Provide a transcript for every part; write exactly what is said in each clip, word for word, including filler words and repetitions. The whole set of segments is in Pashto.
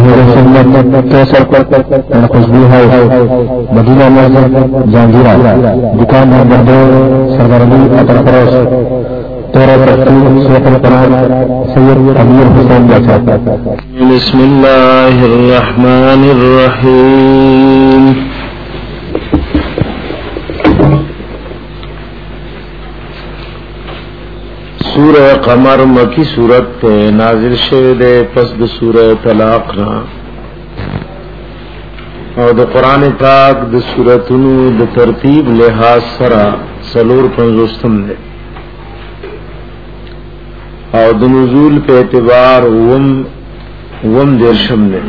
سنت کیسر نقصبی ہے مدینہ مسجد جہانگیرہ دکان نمبر دو سرگرمی اطر فروش تیرہ تفصیل شیخ القرآن سید امیر حسین بچہ. بسم اللہ الرحمن الرحیم. سورہ قمر مکی سورت نازل شوه ده پس د سورہ طلاق نا او د قران پاک د سوراتونو د ترتیب لحاظ سره سلور پنځوستم ده او د نزول په اعتبار وم وم درشم ده.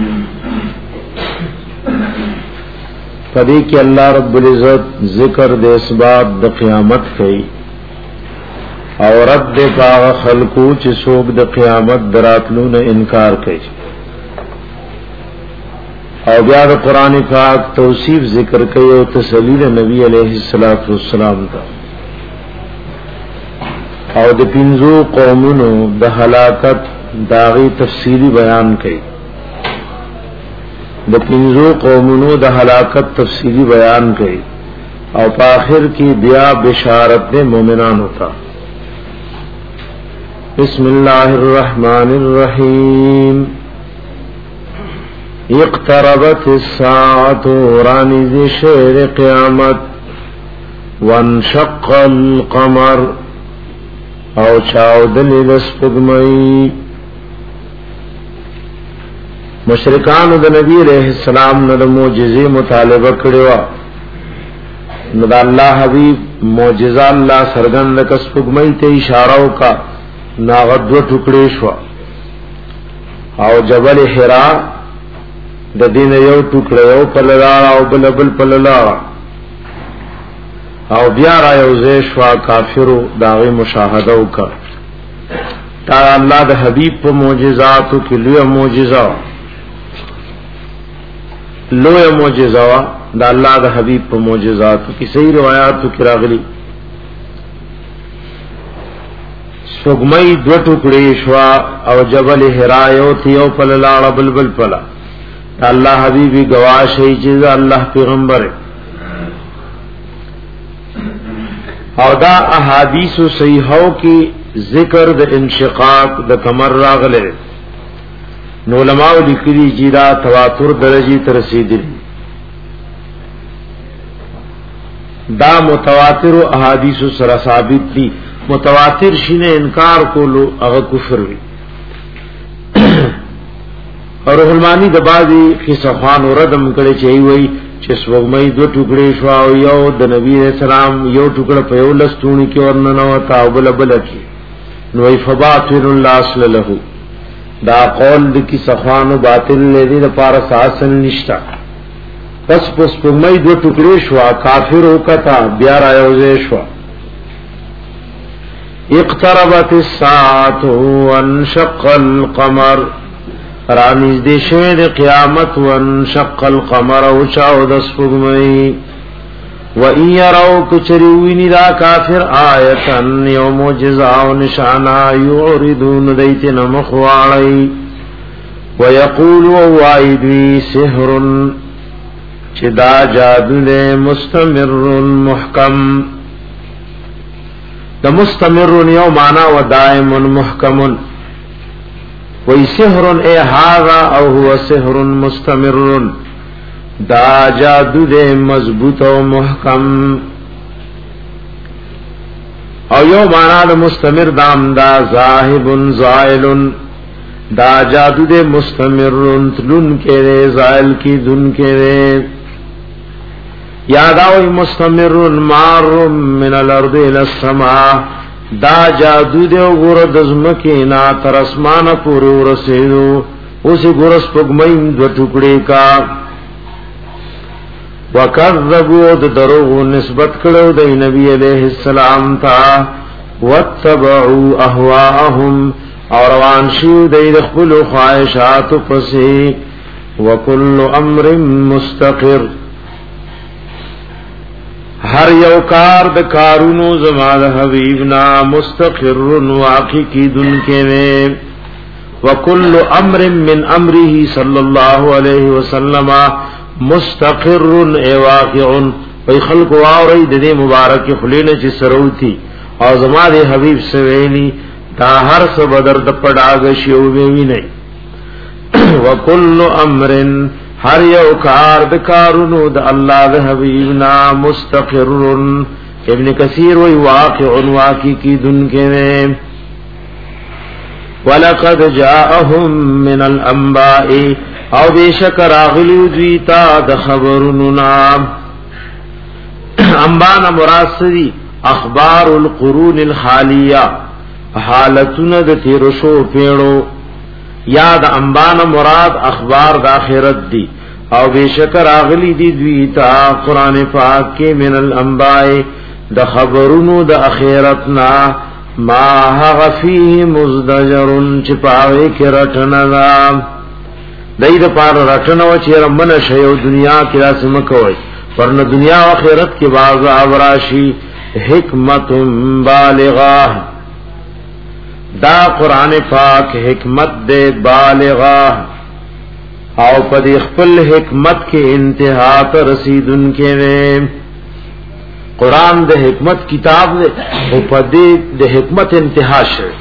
پدې کې الله رب العزت ذکر د اسباب د قیامت کوي او رد دے پاغ خلقو چی سوک د قیامت دراتلو نه انکار کئی او بیا د قرآن پاک توصیف ذکر کئی او تسلیل نبی علیہ السلام تا او د پینزو قومونو د ہلاکت داغی تفصیلی بیان کئی د پینزو قومونو د ہلاکت تفصیلی بیان کئی او پاخر کی بیا بشارت دے مومنان ہوتا. بسم اللہ الرحمن الرحیم. اقتربت الساعة رانز شیر قیامت وانشق القمر او چاودل لسپگمئی. مشرکان دا نبی علیہ السلام ند موجزی مطالبہ کڑوا ند اللہ حبیب موجزہ اللہ سرگند کسپگمئی تے اشاروں کا ناغدو ټوکړې شو او جبل حرا د دین یو ټوکړه یو پللا او بل بل پللا او بیا را یو زې شو کافرو داغه مشاهده وکړه. تا الله د حبیب په معجزاتو کې لوی معجزه لوی معجزه د الله د حبیب په معجزاتو کې صحیح روایتو کې راغلي سوګمئی دو ټوکړې شوا او جبل حرا یو تیو پل لاړ بلبل پلا. الله حبیبی گواہ شي چې الله پیغمبر او دا احادیث صحیحو کی ذکر د انشقاق د قمر راغله نو علماء لیکلي چې دا تواتر درجه ته رسیدلی. دا متواتر احادیث سره ثابت دي. متواتر شینه انکار کولو هغه کفر وی. اور علمانی د بازي قصفان ردم کړي چې وی چې سوګمې دو ټوکړې شو او یو د نبی رسول الله یو ټوکړه په یو لستونی کې ورننه وتا او بل بل کې نو ای فباطل الله اصل له دا قول د کی صفان او باطل لري د پار اساس نشتا. پس پس سوګمې دو ټوکړې شو کافر وکتا بیا رايوځې شو. اقتربت الساعة وانشق القمر رانیز دی شوی دی قیامت وانشق القمر او چاو دسپگمئی و این یراو کچریوینی دا کافر آیتن یو موجزاو نشانا یعردون دیتن مخوالی و یقولو وائدوی سحرن چی دا جادو دی مستمر محکم. دا مستمرن یو مانا و دائم محکمن وی سحرن اے هذا او هو سحر مستمرن دا جادو دے مضبوط و محکم. او یو مانا دا مستمر دام دا ذاہب زائل دا جادو دے مستمرن تلن کے رے زائل کی دن کے رے. یاداوی مستمرن مار من الارض الى السماء دا جادو دے گور دزمکینا تر اسمان پوری ورسیدو اسی گورس پگمین دو ٹکڑے کا. وکذبو د دروغ نسبت کړو د نبی علیہ السلام تا واتبعوا اهواهم اور روان شو د خپل خواہشات پسې وکل امر مستقر ہر یو کار د کارونو زما د حبیبنا مستقر واقع کی دن کے میں وكل امر من امره صلى الله عليه وسلم مستقر واقع. وی خلق واوری د دې مبارک خلینه چې سروتی او زما د حبیب سویلی دا هر څه بدر د پډاګ شیو وی نه. وکل امر هر یو کار د کارونو د الله د حبیبنا مستقر. ابن کثیر وی واقع واقع کی دن کے نے. ولقد جاءهم من الانباء او بیشک راغلی دویتا د خبرنا. انبانا مراسدی اخبار القرون الخالیہ حالتون د تیرشو پیڑو. یاد انبانا مراد اخبار د آخرت دی او بیشکر آغلی دی دویتا قرآن پاک کے من الانباء د خبرونو د آخرتنا ما حغ فیه مزدجرن چپاوے کے رٹنا دا دید پار رٹنا و چیر من شیو دنیا کی راس مکوئی ورنہ دنیا و آخرت کی باز آوراشی حکمت بالغاہ. دا قرآن پاک حکمت دے بالغاہ او پدی خپل حکمت کے انتہا تا رسیدن کے نے. قرآن دے حکمت کتاب دے او پدی دے حکمت انتہا شر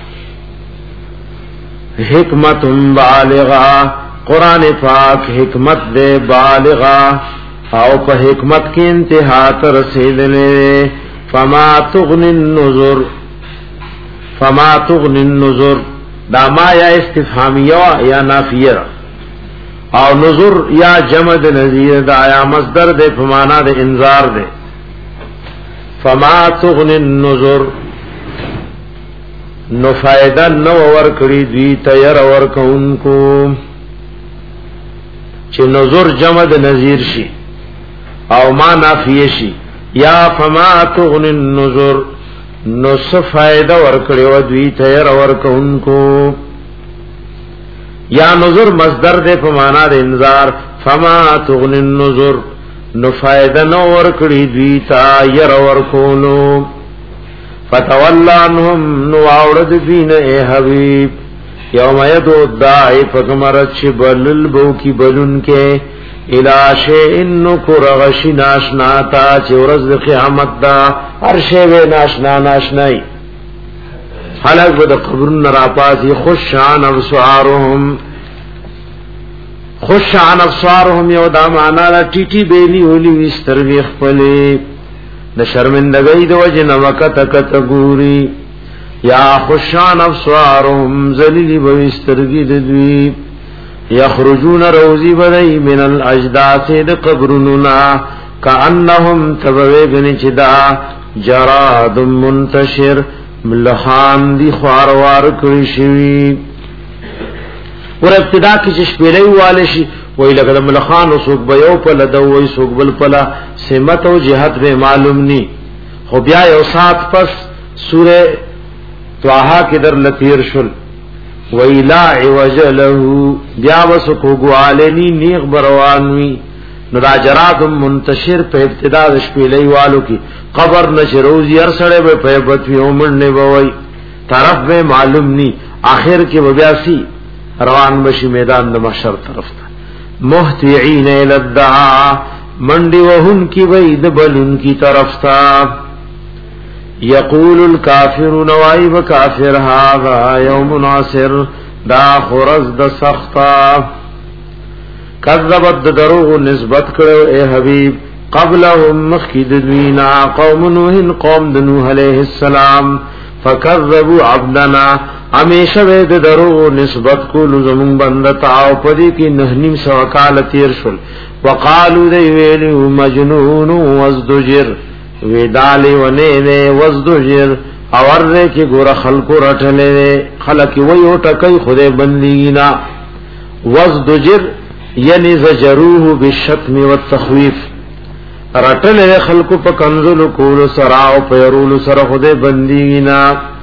حکمت بالغاہ. قرآن پاک حکمت دے بالغاہ او پا حکمت کی انتہا تا رسیدنے. فما تغنی النظر فما تغنی النظر دا ما یا استفهامیہ یا نافیہ او نظر یا جمد نظیر دا یا مصدر دے فمانا دے انذار دے. فما تغنی النظر نو فائدہ نو ورکڑی دوی تیر ورکون کو چه نظر جمد نظیر شی او ما نافیہ شی. یا فما تغنی النظر نو سفائدہ ورکڑی و دوی تیر ورکون کو. یا نظر مصدر دے پمانا دے انذار. فما تغنی النظر نو فائدہ نو ورکڑی دوی تیر ورکونو. فتولا عنہم نو آورد دین اے حبیب یوم یدو الدائی فکمرت چی بلل بو کی بلن کے الى شیئن نکر غشی ناشناتا چی ورز قیامت دا ہر شیوے ناشنا ناشنائی. خلق بدا قبرن راپاسی خوشان افسوارهم خوشان افسوارهم یو دا مانا لا ٹیٹی بیلی ہولی وسترگی خپلی دا شرمندگئی دا وجن وقت کت گوری. یا خوشان افسوارهم زلیلی بوسترگی ددوی. یخرجون روزی بدئی من الاجداث د قبرنا کانهم تبویگنی چدا جراد منتشر ملخان دی خوار کړی شوی. ور ابتدا کې چې شپېلې والے شي وای لکه ملخان او سوق بيو په لدوي سوق بل پلا سمت او جهت به معلوم ني. خو بیا یو سات پس سوره طه کې در لتیر شل ویلا عوج له بیا وسکو غوالنی نیغ بروانوی. نو راجرات منتشر په ابتدا د شپېلې والو کی قبر نشروز ير سړې به په بتوی عمرنه بوي طرف به معلوم ني. اخر کې وبیاسی روان بشي میدان د محشر طرف ته. محتعين الى الدعاء منډي وهن کی وید بلن کی طرف ته. یقول الکافرون وایب کافر هذا یوم عسر دا خرز د سختا. کذبت دروغ نسبت کړو اے حبیب قبلهم مخکد دوینا قوم نوح قوم نوح علیہ السلام. فکذبوا عبدنا ہمیشہ د دروغ نسبت کول زمون بندتا او پدې کې نه نیم سو کال تیر شول. وقالو دی ویلو مجنون وازدجر ویدالی ونه نه وزدجر اور دے کی ګور خلق رټلې خلق وی او ټکای خدای بندینا. وزدجر یعنی زجروه بالشتم والتخويف رټلې خلق په کنزل کول سرا او پیرول سره خدای بندینا.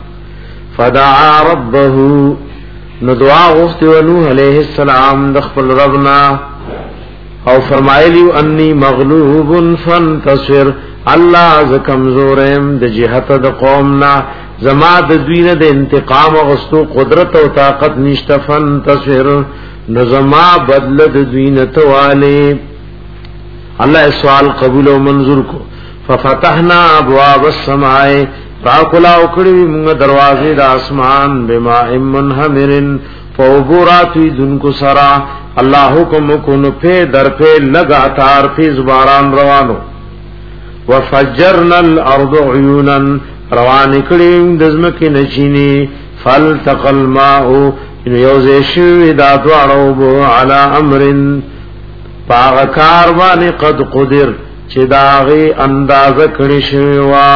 فدعا ربه نو دعا غوښته نوح علیہ السلام د خپل ربنا او فرمایلی انی مغلوب فانتصر. اللہ ز کمزورم د جهت د قومنا زما د دوینه د انتقام غستو قدرت او طاقت نشته فانتصر نو زما بدل د دوینه تواله الله سوال قبول او منظور کو ففتحنا ابواب السماء فاقلا وکړي موږ دروازې د اسمان بما منهمرن فوبرات دن کو سرا الله حکم کو نو په در په لگاتار فیض باران روانو وفجرنا الارض عيونا روان کړي د زمکه نشینی فالتقى الماء یوزې شوی دا دوړو بو علی امرن پاغ کار باندې قد قدر چې داغه اندازه کړی شوی وا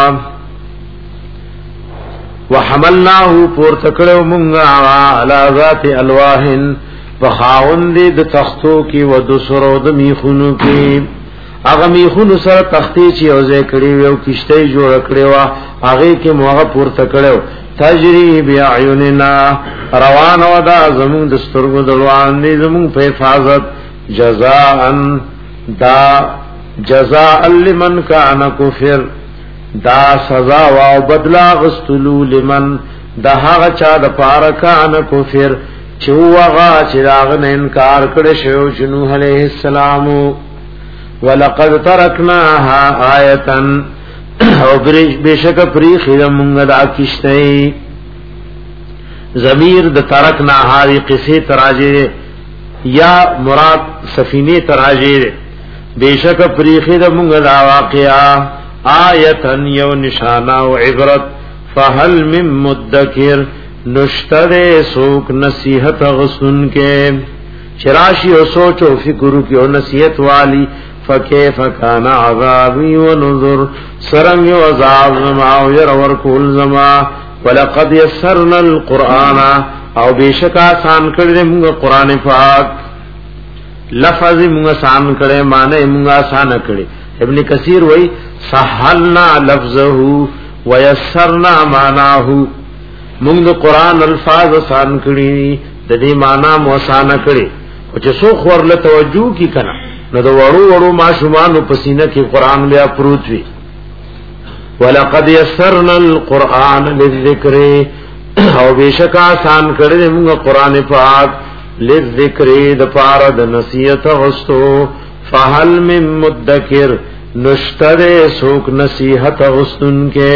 وحملناه پور تکړو مونږه علی ذات الواحن بخاوند د تختو کې و د سرو د میخونو کې هغه میخونو سره تختی چې اوځه کړی وو کشته جوړ کړی وا هغه کې موغه پور تکړو تجری بیاعیننا روان و دا زمون د سترګو دروان دي زمون په حفاظت جزاء دا جزاء لمن کان کفر دا سزا او بدلا غستلو لمن دا هغه چا د پاره کان کفر چې وغه چې راغ نه انکار کړي شو نوح علیہ السلام ولقد ترکناها آیه او بشک پری خیر مونږ دا کیشته ضمیر د ترکنا هاری قصه تراجه یا مراد سفینه تراجه بشک پری خیر مونږ دا واقعا آیتن یو نشانه او عبرت فهل من مدکر نشتر سوک نصیحت غسن کے چراشی و سوچ و فکر کی و نصیحت والی فکیف کان عذابی و نظر سرنگ و عذاب زما و یرور کول زما ولقد یسرنا القرآن او بیشک آسان کرده مونگا قرآن پاک لفظ مونگا آسان کرده معنی مونگا آسان کرده ابن کثیر وی سحلنا لفظه و یسرنا معناه مونږ د قران الفاظ آسان کړی د دې معنا مو آسان کړی او چې څو خورله توجه کی کنه نو د وړو وړو ماشومان په سینه کې قران بیا پروت وي ولقد یسرنا القران للذکر او بشک آسان کړی مونږ قران پاک للذکر د پاره د نصیحت غستو فهل من مدکر نشتر سوک نصیحت غستن کې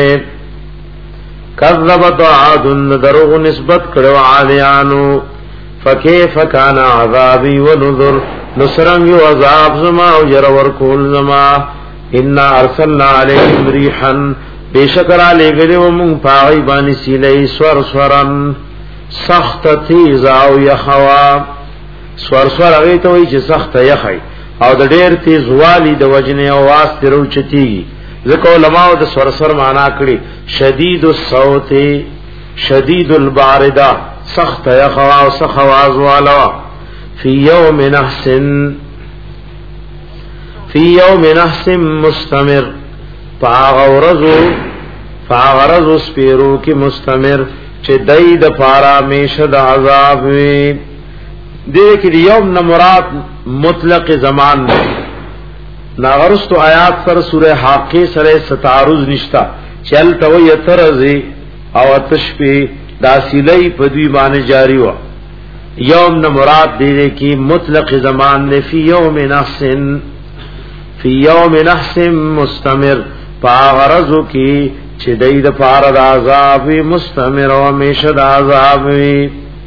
کذبت عاد دروغ نسبت کړو عالیانو فکیف کان عذابی ونذر نصرنگ و عذاب زما او جر ور کول زما ان ارسلنا علیہم ریحا بیشکر علی گلی و من پاغی بانی سیلی سور سورن سخت تیز او یخوا سور سور اگی توی چه سخت یخی او د ډیر تیز والی د وجنه او واسطه روچتی ذکر علماء د سرسر معنا کړي شدید الصوت شدید البارده سخت یخوا او سخواز والا فی یوم نحس فی یوم نحس مستمر فاغورزو فاغرزو سپیرو کی مستمر چې دای د پارا میشه د عذاب وی دې کې یوم نه مراد مطلق زمان نه ناغرستو آیات سر سورہ حاقی سر ستارز نشتا چل تو یترزی او تشپی داسیلی پدوی بان جاری وا یوم نمراد دیدے کی مطلق زمان نے فی یوم نحسن فی یوم نحسن مستمر پاغرزو کی چی دید پارد عذابی مستمر و میشد عذابی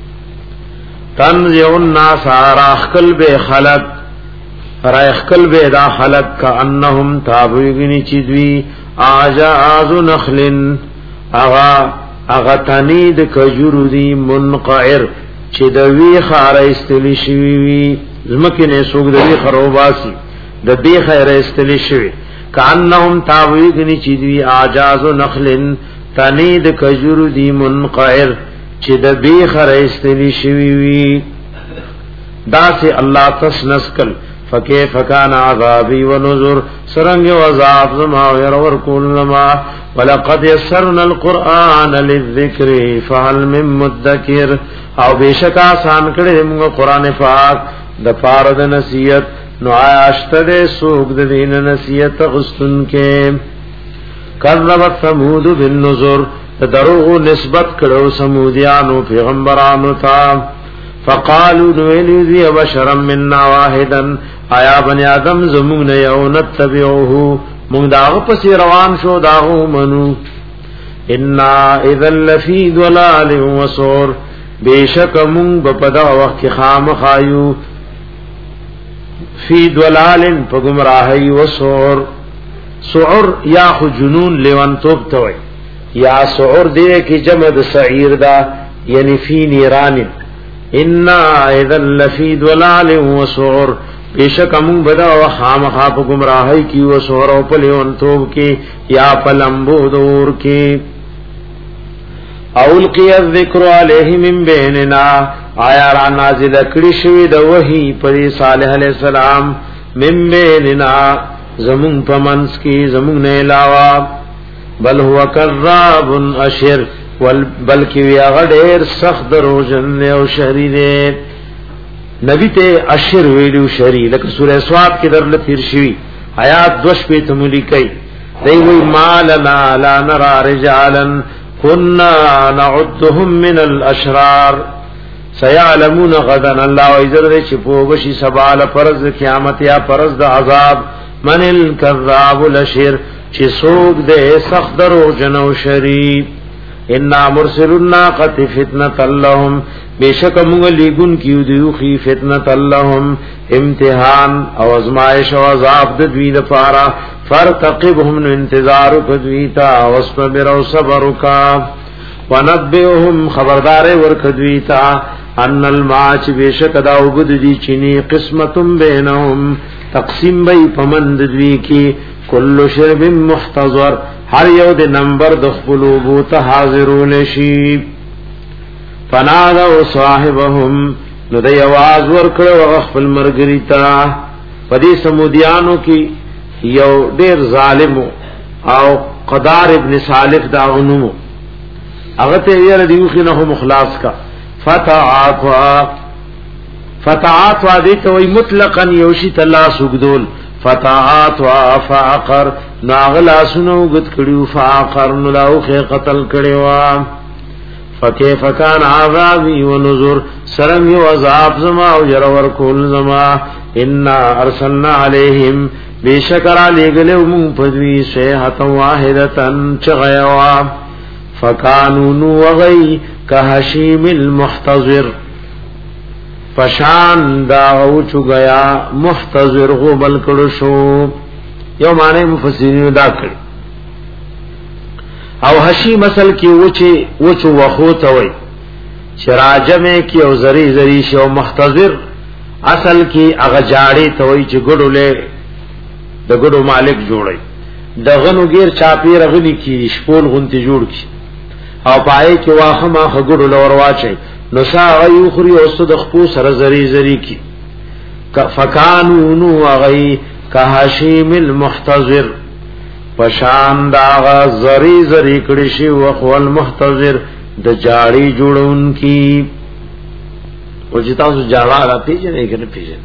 تنزع الناس آراخ قلب خلق رایخ قلب دا خلق کا انہم تابویگنی چیدوی آجاز نخلن اغا اغا تنید کجرو دی منقعر چی دوی خار استلی شوی زمکن سوک دوی خروباسی دوی خیر استلی شوی کا انہم تابویگنی چیدوی آجاز نخلن تنید کجرو دی منقعر چی دوی خار استلی شوی دا سے اللہ تسنسکل فکیف کان عذابی ونذر سرنگ وعذاب زما ورور کول زما ولقد یسرنا القرآن للذکر فهل من مدکر او بیشک آسان کړي موږ قران پاک د پاره د نصیحت نو آشته سوق د دین نصیحت غستن کې کذبت ثمود بالنذر دروغ نسبت کړو سمودیانو پیغمبرانو ته فقالوا نولذي بشرا منا واحدا آیا بنی آدم زمون یو نتبعوه مونږ داغه پس روان شو داغه منو ان اذا لفی ضلال وسور بیشک مونږ په دا وخت خامخایو فی ضلال په گمراهی وسور سعر یا جنون لیوان توب توي یا سعر دې کی جمع د سعیر دا یعنی فی نیران ان اذا لفی ضلال وسعر بیشک امون بدا و خامخا په گمراهی کی وسعر او په لیوان توب کی یا پلمبو دور کی اولقی الذکر علیہ من بیننا آیا را نازل کړي شوی د وحی پر صالح علیہ السلام من بیننا زمون پمنس کی زمون نه علاوه بل هو کذاب اشر بلکی وی هغه ډیر سخت دروژن او شری دی نبی ته اشر ویلو شری لکه سورہ سواد کې درل تیر شوی آیات دوش په تملی کوي دی وی مالنا لا نرى رجالا كنا نعدهم من الاشرار سيعلمون غدا الله عزوجل چې په وشي سبال فرض قیامت یا فرض د عذاب من الكذاب الاشر چې سوق دې سخت درو جنو شری ان مرسل الناقه فتنه لهم بیشک موږ لګون کیو دیو خي فتنه لهم امتحان او ازمائش او عذاب د دوی لپاره فرتقبهم انتظار کدویتا واصبر او صبر کا ونبئهم خبردار ورکدویتا ان الماچ بیشک دا وبد دی چینی قسمتم بینهم تقسیم بی پمند دوی کی کل شرب محتضر هر یو د نمبر د خپلوبو ته حاضرون شي فنادوا صاحبهم نو د یواز ورکړو خپل مرګری ته پدې سمودیانو کی یو ډیر ظالم او قدار ابن صالح دا غنمو هغه ته یې ردیو خنه مخلاص کا فتعاتوا فتعاتوا دې ته وی مطلقاً یوشي تلا سوګدول فتعاتوا فعقر ناغلا سنو گد کړیو فعقر نلاوخه قتل کړیوا فكيف كان عذابي ونذر سرم یو عذاب زما او ير ور کول زما ان ارسلنا عليهم بشکر علی گلو مون پدوی صیحه واحدتن چغیوا فکانوا نوغی کهشیم المحتضر پشان دا او چگیا محتضر غبل کړو شو یو معنی مفسرین دا کړ او حشیم اصل کی وچه وچو وخوته وای شراجمه کی او زری زری شو محتضر اصل کی اغه جاړي توي چې ګډولې د ګډو مالک جوړي د غنو غیر چاپی رغلی کی شپول غنتی جوړ کی او پای کې واخه ما خګړو لور واچي نو سا ایو خري اوس د خپو سره زری زری کی فکانو نو غی کهشیم المحتضر پشان دا زری زری کړي شی وخو المحتضر د جاړي جوړون کی او چې تاسو جاړه را پیژنې کنه پیژنې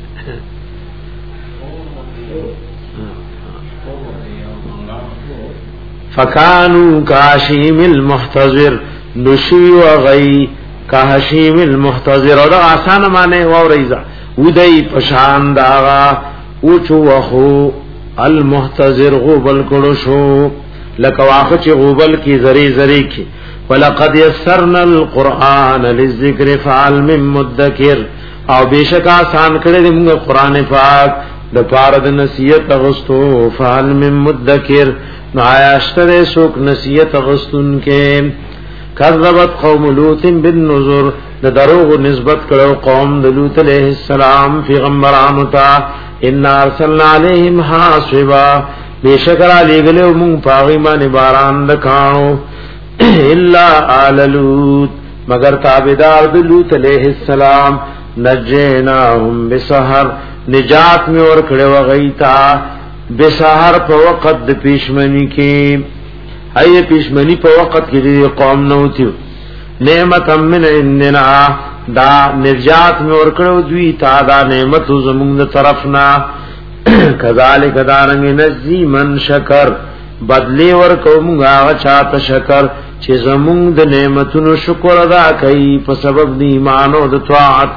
فکانو کاشیم المحتضر نشی و غی کاشیم المحتضر او دا آسان معنی و ریزا ودی پشان داغا اوچو وخو المحتضر غوبل کړو شو لکه واخه چې غوبل کی زری زری کی ولقد یسرنا القرآن للذکر فعل من مدکر او بیشک آسان کړی موږ قران پاک د پاره د نصیحت غستو فعل من مدکر نعاشتر سوک نصیحت غستن کے کذبت قوم لوط بالنذر د دروغ نسبت کړو قوم د لوط علیہ السلام پیغمبرانو ته ان ارسلنا علیہم حاصبا بیشکر علی گلو مون پاغی باندې باران دکانو الا آل لوط مگر تابعدار د لوط علیہ السلام نجیناهم بسحر نجات میں اور کړه وغیتا بسحر په وخت د پیشمنی کې هي پیشمنی په وخت کې د قوم نو تیو نعمت من اننا دا نجات میں اور کړه دوی تا دا نعمت زمونږ طرفنا کذالک دارنګ نزی من شکر بدلی ور کومه چاته شکر چې زمونږ د نعمتونو شکر ادا کوي په سبب د ایمان او د طاعت.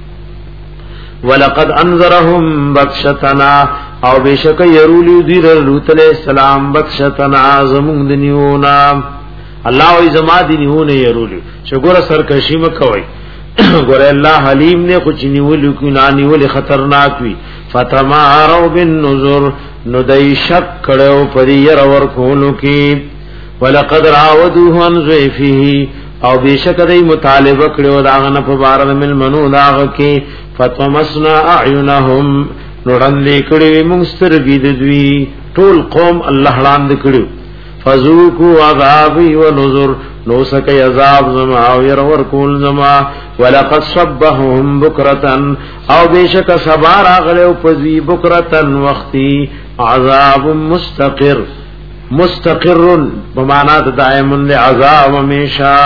ولقد انذرهم بطشتنا او بشک يرولو دیر لوط علیہ السلام بطشتنا زمونږ د نیونا. الله ای زما د نیونه يرولو شګور سرکشی مکوي ګور الله حلیم نے خو چنیولو کی نانیول خطرناک وی. فتماروا بالنذر نو دای شک کړو پری ير ور کولو کی. ولقد راودوه عن ضيفه او بشک دای مطالبه کړو داغه په بار مل منو داغه کی. فتمسنا اعینهم نورندې کړي مسترګې د دوی ټول قوم الله لاند کړو. فذوقوا عذابي ونذر نو سکه عذاب زما او ير ور کول زما. ولقد صبحهم بكرتن او بشک صبر اغلو پزي بكرتن وختي عذاب مستقر مستقر بمعنى دائم لعذاب همیشا.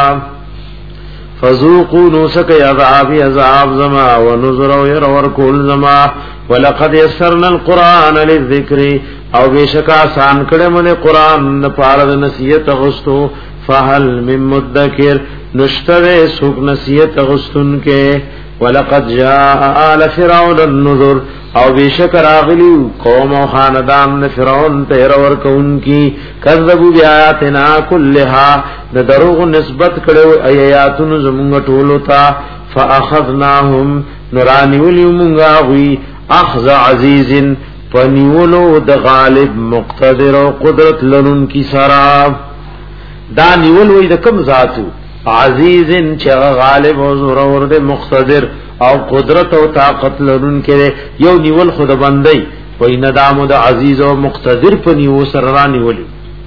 فذوقوا نو سکه عذاب عذاب زما ونذر او ير ور کول زما. ولقد يسرنا القرآن للذكر او بشک آسان کړه مونږ قرآن په پاره د نصیحت غوستو. فهل من مدکر نشتره سوک نصیحت غوستون کې. ولقد جاء آل فرعون النذر او بشک راغلی قوم او خاندان فرعون تیر ور کون کی. کذبوا بیااتنا كلها د دروغ نسبت کړو آیاتونو زمونږ ټولو ته. فاخذناهم نورانی ولمونږه وی اخذ عزیز پنیولو د غالب مقتدر او قدرت لرون کی سرا. دا نیول وی د کم ذاتو عزیز چې غالب او زور اور د مقتدر او قدرت او طاقت لرون کې یو نیول خود بندي وی ندامو د عزیز او مقتدر پنیو سره نیول.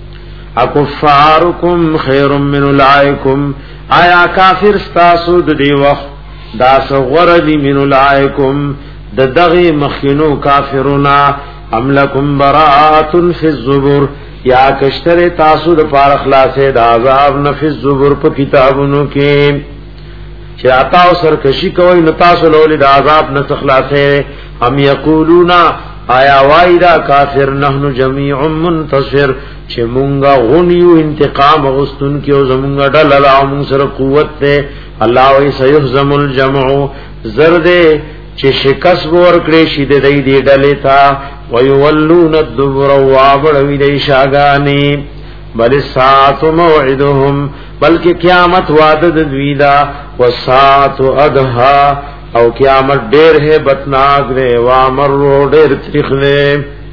اکفارکم خیر من اولئکم آیا کافر استاسو د دی وخت دا صغور دی من اولئکم د دغه مخینو کافرونا. ام لکم براءت فی الزبر یا کشتر تاسو د پار اخلاصه د عذاب نفی الزبر په کتابونو کې چې آتا او سرکشی کوي نو تاسو له د عذاب نه اخلاصه. هم یقولون آیا وایدا کافر نحنو جميع منتصر چې مونږه غنیو انتقام غستون کې او زمونږه ډل لا مون سره قوت ته. الله وی سيهزم الجمع زرد چې شکست ور کړی شي د دې دی ډلې تا. ويولون الدبر وابړوي د شاګانی. بل ساعت موعدهم بلکې قیامت وعده د دوی دا. وساعت ادها او قیامت ډېر ہے بتناک دے. وامر ډېر تریخ دے.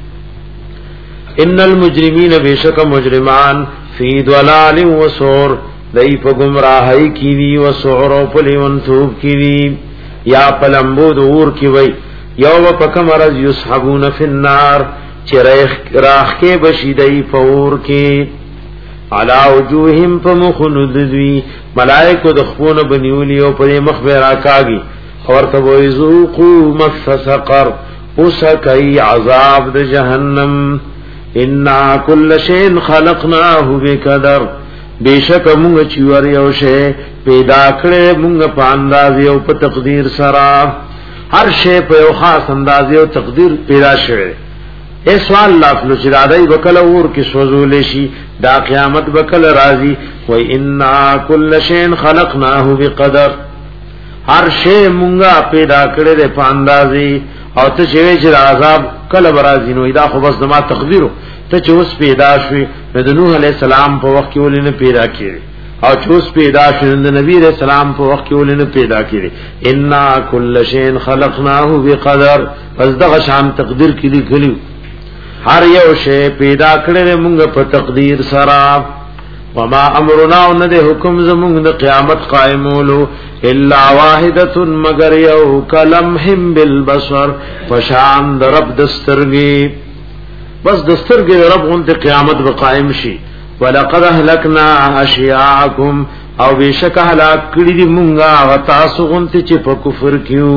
ان المجرمین بشک مجرمان فی ضلال وسعر دای په گمراهی کی وی و سعر او په لیونتوب کی وی. یا پلمبو دور کی وی یوم پکم رز یسحبون فی النار چرخ راخ کے بشیدئی فور کی. علا وجوہم فمخند دوی ملائکو دخپون بنیولی او پر مخبرا کاگی. اور تبوی ذوقو مس سقر اسکی عذاب د جہنم. انا کل شین خلقناه بقدر بیشک مونږ چې ور یو شی پیدا کړې مونږ په انداز یو په تقدیر سره. هر شی په یو خاص انداز یو تقدیر پیدا شوی. ای سوال لافلو چې دای وکل اور کې سوزول شي دا قیامت وکل راضی. و انا کل شین خلقناه بقدر هر شی مونږه پیدا کړې په اندازې. او ته چې چې عذاب کله برازي نو دا خو بس د ما تقدیرو. ته چې اوس پیدا شوی د نوح علی السلام په وخت کې ولنه پیدا کړي او چې اوس پیدا شوی د نبی علیہ السلام په وخت کې ولنه پیدا کړي. ان کل شین خلقناه بقدر پس دغه شان تقدیر کې دی کلیو. هر یو شی پیدا کړل موږ په تقدیر سره. وما امرنا ند حکم زموږ د قیامت قائمولو الا واحده مگر یو کلمهم بالبصر فشان رب دسترګي. بس دسترګي رب اونته قیامت به قائم شي. ولقد اهلكنا اشياعكم او بشک هلاک کړي دي مونږه او تاسو اونته چې په کفر کیو.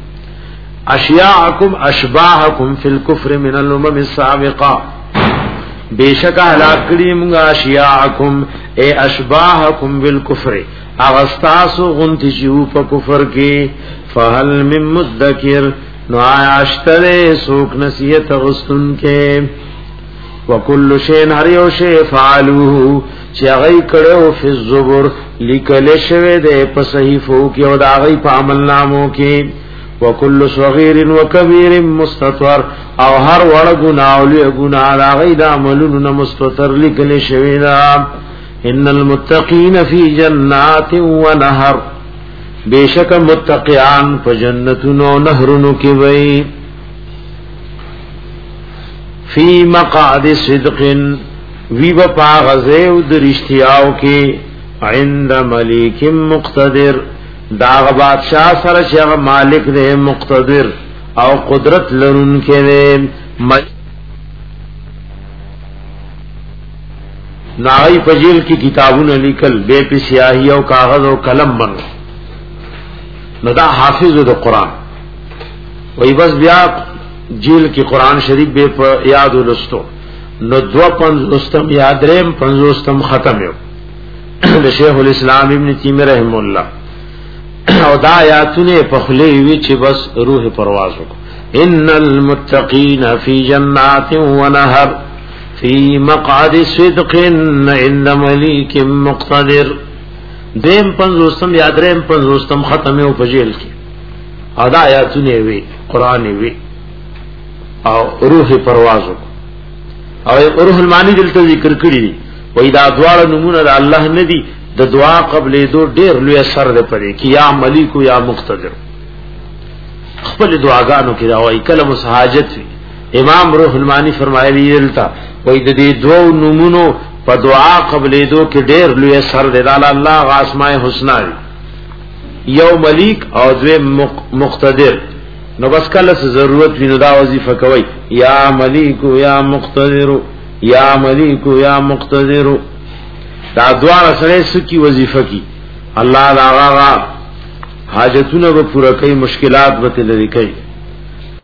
اشیاءکم اشباحکم فی الكفر من الامم السابقه بیشک هلاک کړي مونږه اشیاءکم اے اشباحکم بالکفر اغستاسو غنتی شو په کفر کې. فهل من مدکر نو عاشتره سوک نصیحت غستن کې. وکل شین هر یو شی فعلوه چې هغه کړو فی الزبر لیکل شوی د په صحیفو کې او د هغه په عملنامو کې وکل صغیر وکبیر مستطر او هر وړ ګناه او لوی ګناه هغه د عملونو مستطر لیکل شوی دا ان المتقین فی جنات و نهر بیشک متقیان په جنتونو نهرونو کې وي فی مقعد صدق وی با پاغزه او درشتیاو کې عند ملیک مقتدر داغ بادشاہ سره چې مالک دې مقتدر او قدرت لرونکي دې ناغی پجیل کی کتابونه لیکل بے پی سیاہی او کاغذ او قلم بن نو دا حافظ د قرآن وی بس بیا جیل کی قرآن شریف بے یاد ولستو نو دو پنځوستم یادریم پنځوستم ختم یو د شیخ الاسلام ابن تیمیہ رحم الله او دا آیاتونه په خلی وی چې بس روح پرواز وکړه ان المتقین فی جنات و نهر فی مقعد صدق عند ملیک مقتدر دیم پنځوستم یادریم پنځوستم ختم یو په جیل کې او دا آیاتونه وی قران وی او روح پرواز وکړه او روح المانی دلته ذکر کړی دی وای دا دواړه نمونه د الله ندی د دعا قبل دو ډیر لوی اثر ده پدې کې یا ملیک یا مقتدر خپل دعاګانو کې دا وای کلمه حاجت وی امام روح المانی فرمایلی دلته وای د دې دوه نمونو په دعا قبل دو کې ډیر لوی اثر ده د الله اسماء الحسنا یو ملیک او دوی مقتدر نو بس کله ضرورت وینو دا وظیفه کوي یا ملیک یا مقتدر یا ملیک یا مقتدر دا دوار سره سکی وظیفه کی الله دا غا حاجتونه به پوره کوي مشکلات به لري کوي